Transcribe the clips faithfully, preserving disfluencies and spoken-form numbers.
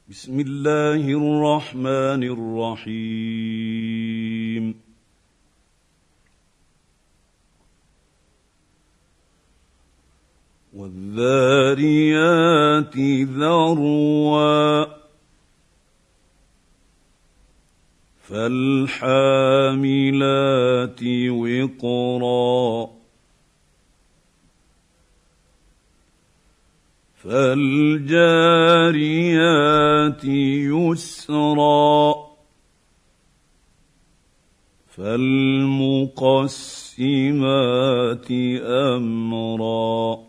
بسم الله الرحمن الرحيم. والذاريات ذروا فالحاملات وقرا فالجاريات يسرا فالمقسمات أمرا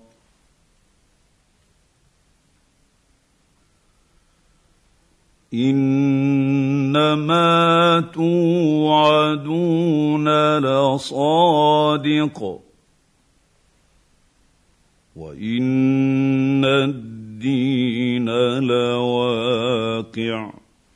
إنما توعدون لصادق وإن الدين لواقع.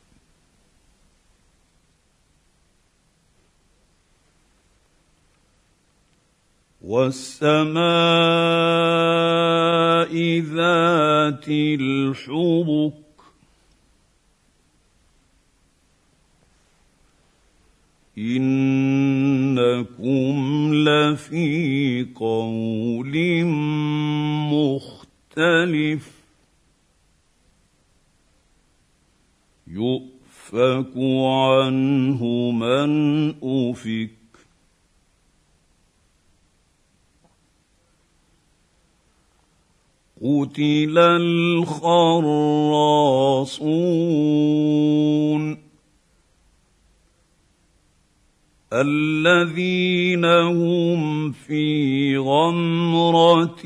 والسماء ذات الحبك إنكم لفي قول مختلف يؤفك عنه من أفك قتل الخراصون الذين هم في غمرة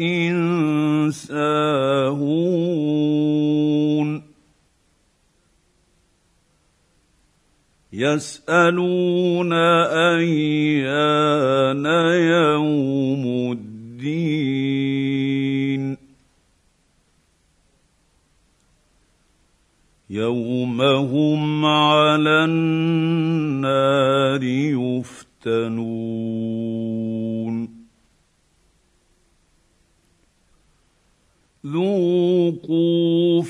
ساهون يسألون أيان يوم الدين يوم هم على النار يفتنون ذوقوا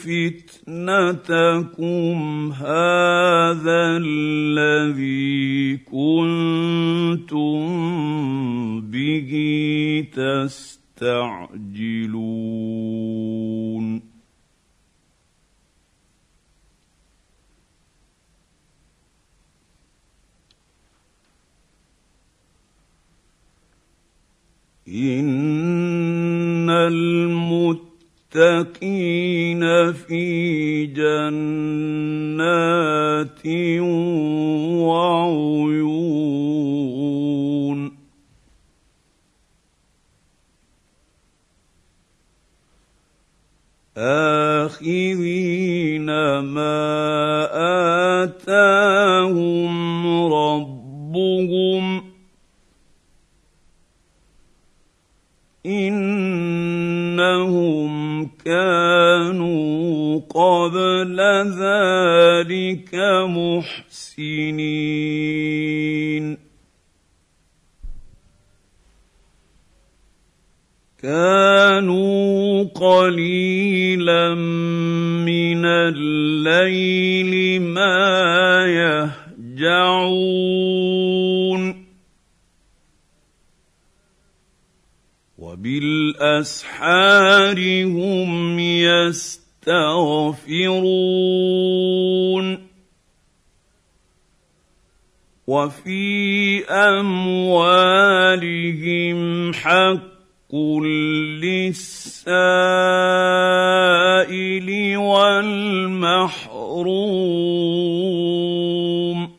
فتنتكم هذا الذي كنتم به تستعجلون إن المتقين في جنات وعيون آخذين ما آتاهم ربهم إنهم كانوا قبل ذلك محسنين كانوا قليلا من الليل ما يهجعون وبالأسحار هم يستغفرون وفي أموالهم حق للسائل والمحروم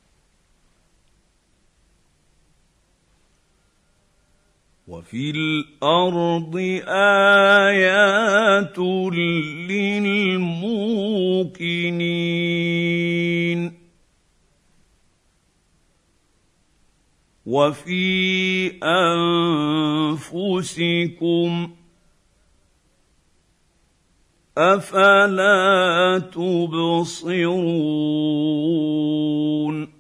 وفي الأرض آيات للموقنين وفي أنفسكم أفلا تبصرون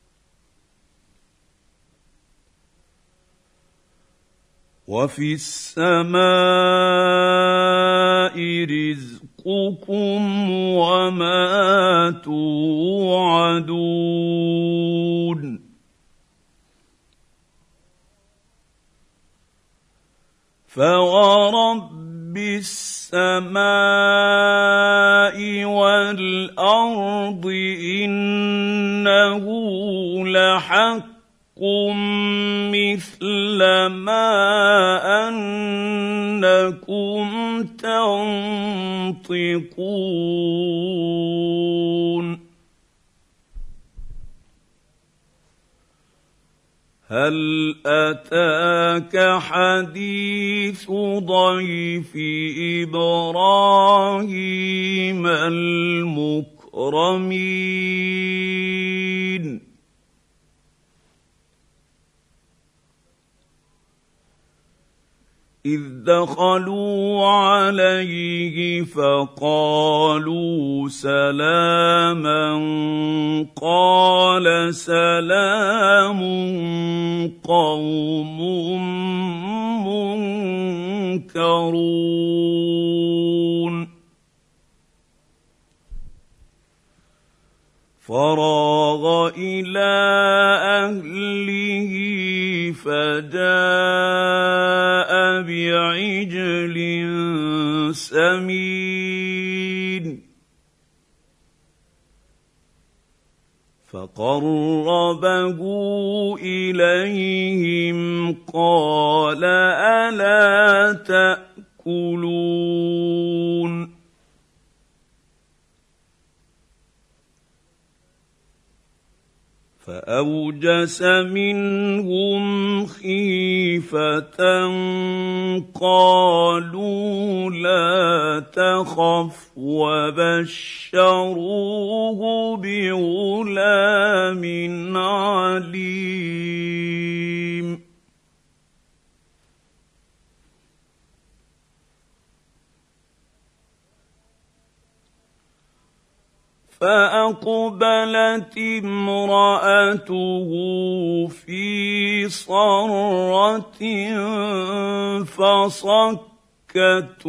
وفي السماء رزقكم وما فورب السماء والارض انه لحق مثل ما انكم تنطقون هل اتاك حديث ضيف ابراهيم المكرمين إذ دخلوا عليه فقالوا سلاما قال سلام قوم منكرون فراغ إلى أهله فجاء بعجل سمين فقربه إليهم قال ألا تأكلون فأوجس منهم خيفة قالوا لا تخف وبشروه بغلام عليم فأقبلت امرأته في صرة فصكت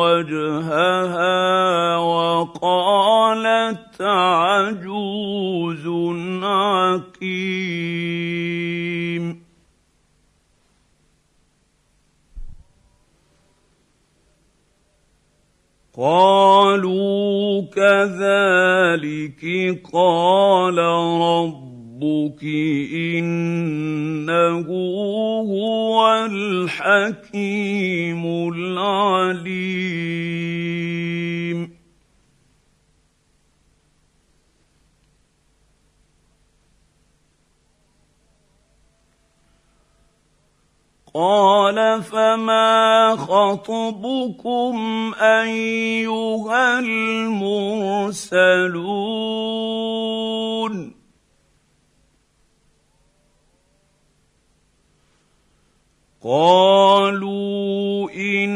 وجهها وقالت عجوز عقيم قالوا كذلك قال ربك إنه هو الحكيم العليم قال فما خطبكم أيها المرسلون قالوا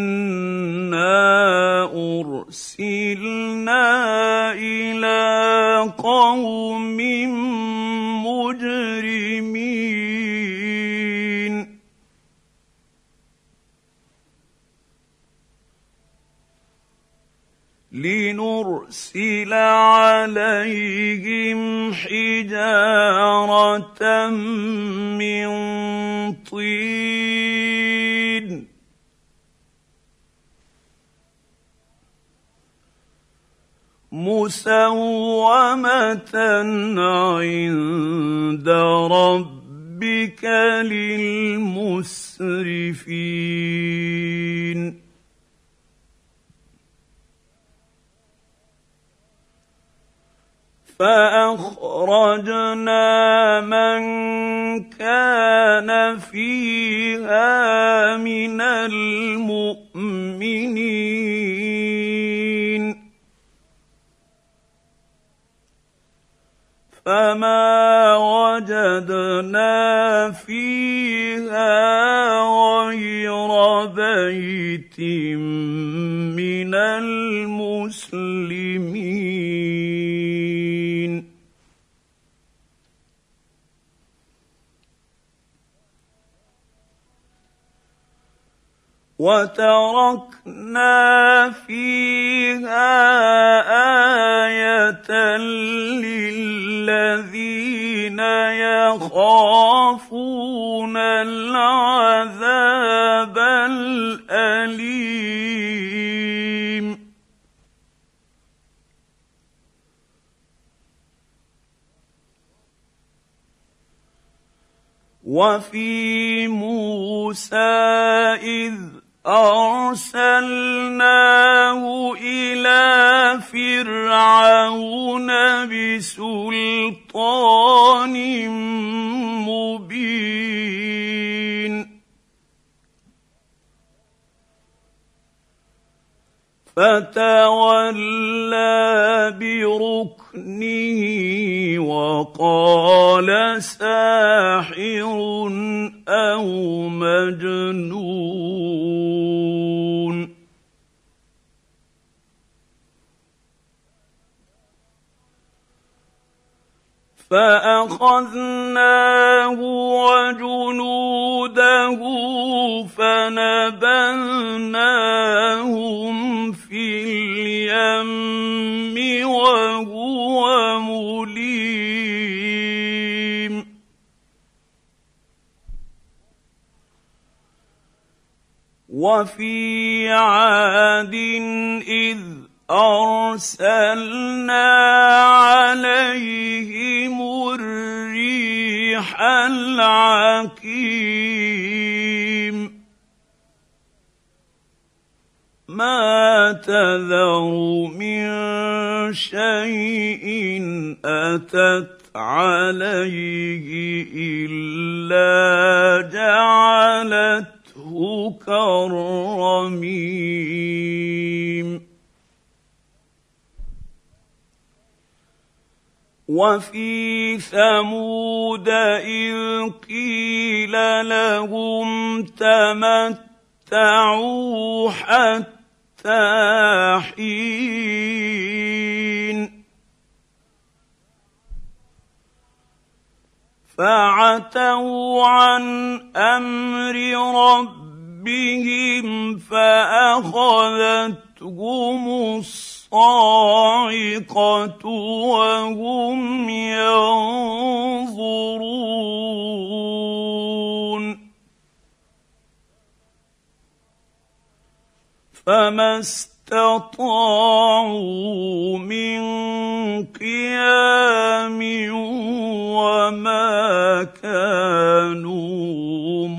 إنا أرسلنا إلى قوم مجرمين لنرسل عليهم حجارة من طين مسومة عند ربك للمسرفين فأخرجنا من كان فيها من المؤمنين فما وجدنا فيها غير بيت من المسلمين وتركنا فيها آية للذين يخافون العذاب الأليم وفي موسى إذ أرسلناه إلى فرعون بسلطان مبين فتولى بركنه وقال ساحر أو مجنون فأخذناه وجنوده فنبذناهم في اليم وهو مليم وفي عاد إذ أرسلنا عليهم الريح العقيم ما تذر من شيء أتت عليه إلا جعلته كالرميم وفي ثمود إذ قيل لهم تمتعوا حتى حين فعتوا عن أمر ربهم فأخذتهم الصاعقة وهم ينظرون فما استطاعوا من قيام وما كانوا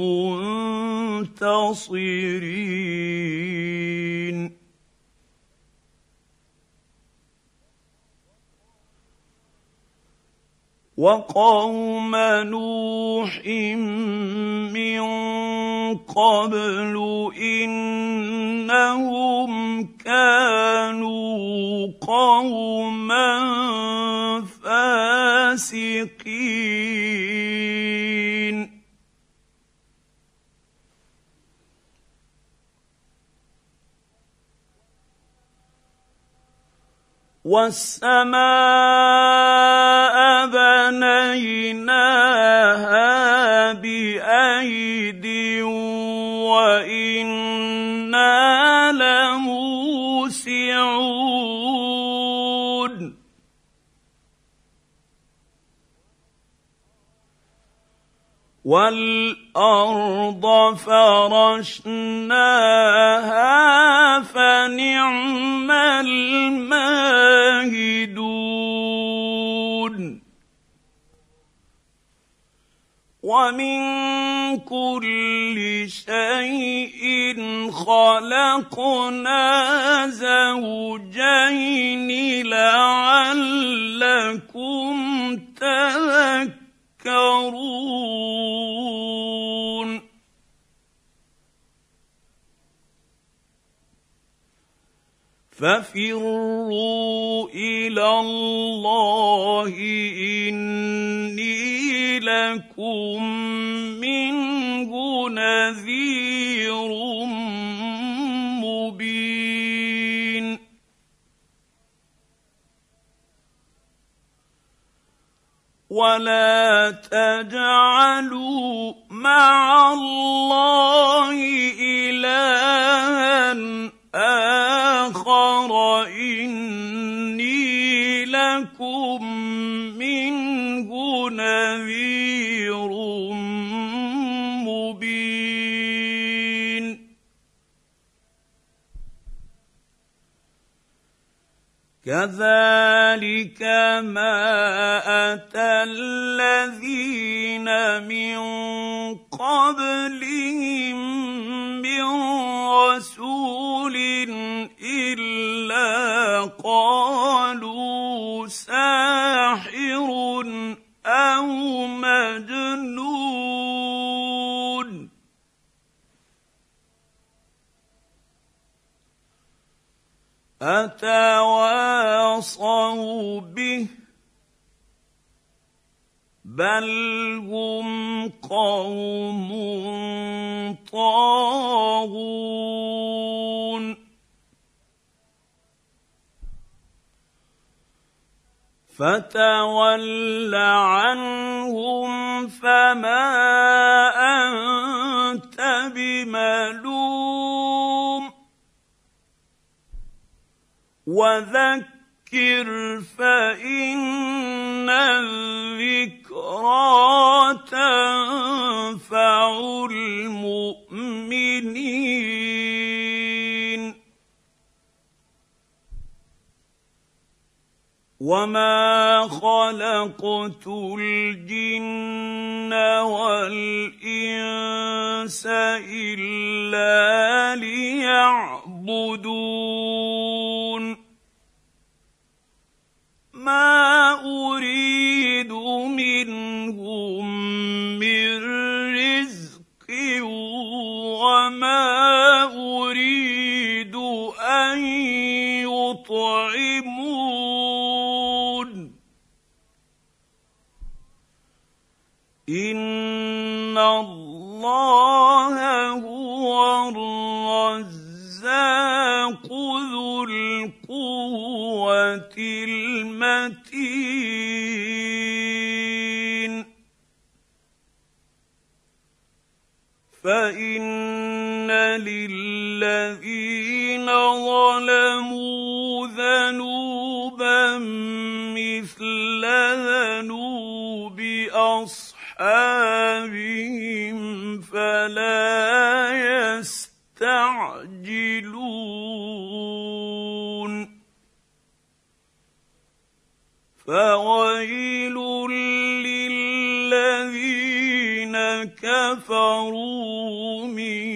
منتصرين وقوم نوح من قبل إنهم كانوا قوما فاسقين والسماء بنيناها بأيد وإنا لموسعون والأرض فرشناها فنعم الماهدون ومن كل شيء خلقنا زوجين لعلكم تذكرون ففروا إلى الله إني لكم منه نذير مبين ولا تجعلوا مع الله إلها آخر إني لكم منه نذير مبين كذلك ما أتى الذين من قبلهم من رسول إلا قالوا ساحر أو مجنون أتواصوا به بل هم قوم طاغون فتول عنهم فما أنت بملوم وذكر فإن الذكرى تنفع المؤمنين وما خلقت الجن والإنس إلا ليعبدون ما أريد منهم من رزق وما أريد أن يطعمون إن الله هو الرزاق ذو القوة المتين فإن للذين ظلموا ذنوبا مثل ذنوب أصحابهم فلا يستعجلون فويل للذين كفروا من